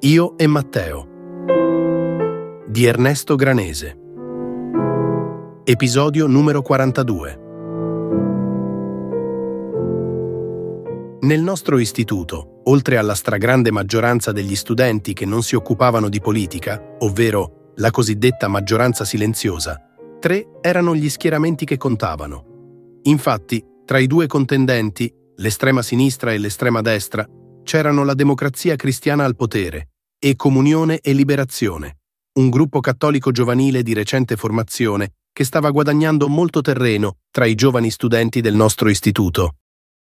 Io e Matteo di Ernesto Granese. Episodio numero 42. Nel nostro istituto, oltre alla stragrande maggioranza degli studenti che non si occupavano di politica, ovvero la cosiddetta maggioranza silenziosa, 3 erano gli schieramenti che contavano. Infatti, tra i 2 contendenti, l'estrema sinistra e l'estrema destra, c'erano la Democrazia Cristiana al potere e Comunione e Liberazione, un gruppo cattolico giovanile di recente formazione che stava guadagnando molto terreno tra i giovani studenti del nostro istituto.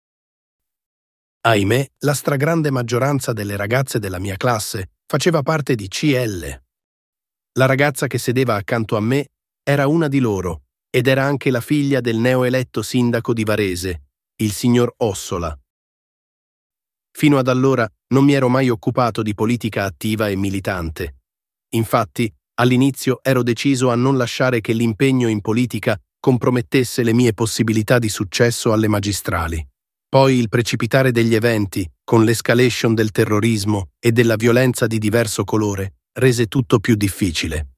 Ahimè, la stragrande maggioranza delle ragazze della mia classe faceva parte di CL. La ragazza che sedeva accanto a me era una di loro ed era anche la figlia del neoeletto sindaco di Varese, il signor Ossola. Fino ad allora non mi ero mai occupato di politica attiva e militante. Infatti, all'inizio ero deciso a non lasciare che l'impegno in politica compromettesse le mie possibilità di successo alle magistrali. Poi il precipitare degli eventi, con l'escalation del terrorismo e della violenza di diverso colore, rese tutto più difficile.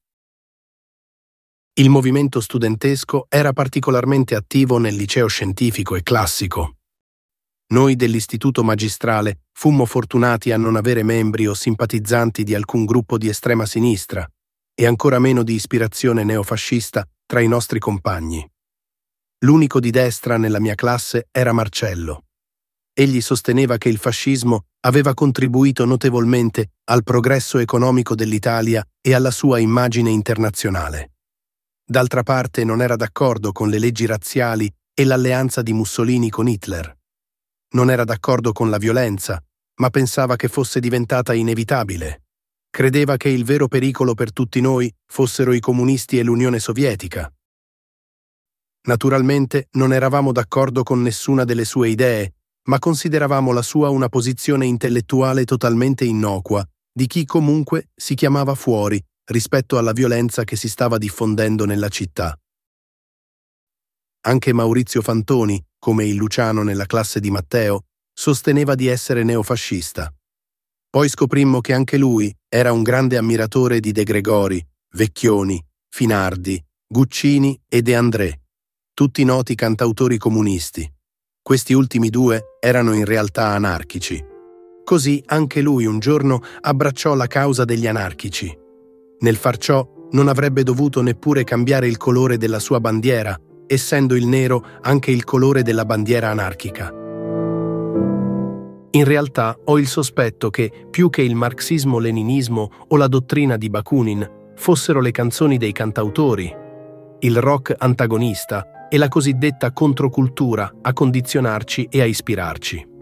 Il movimento studentesco era particolarmente attivo nel liceo scientifico e classico. Noi dell'istituto magistrale fummo fortunati a non avere membri o simpatizzanti di alcun gruppo di estrema sinistra e ancora meno di ispirazione neofascista tra i nostri compagni. L'unico di destra nella mia classe era Marcello. Egli sosteneva che il fascismo aveva contribuito notevolmente al progresso economico dell'Italia e alla sua immagine internazionale. D'altra parte non era d'accordo con le leggi razziali e l'alleanza di Mussolini con Hitler. Non era d'accordo con la violenza, ma pensava che fosse diventata inevitabile. Credeva che il vero pericolo per tutti noi fossero i comunisti e l'Unione Sovietica. Naturalmente non eravamo d'accordo con nessuna delle sue idee, ma consideravamo la sua una posizione intellettuale totalmente innocua, di chi comunque si chiamava fuori rispetto alla violenza che si stava diffondendo nella città. Anche Maurizio Fantoni, come il Luciano nella classe di Matteo, sosteneva di essere neofascista. Poi scoprimmo che anche lui era un grande ammiratore di De Gregori, Vecchioni, Finardi, Guccini e De André, tutti noti cantautori comunisti. Questi ultimi 2 erano in realtà anarchici. Così anche lui un giorno abbracciò la causa degli anarchici. Nel far ciò non avrebbe dovuto neppure cambiare il colore della sua bandiera, essendo il nero anche il colore della bandiera anarchica. In realtà ho il sospetto che, più che il marxismo-leninismo o la dottrina di Bakunin, fossero le canzoni dei cantautori, il rock antagonista e la cosiddetta controcultura a condizionarci e a ispirarci.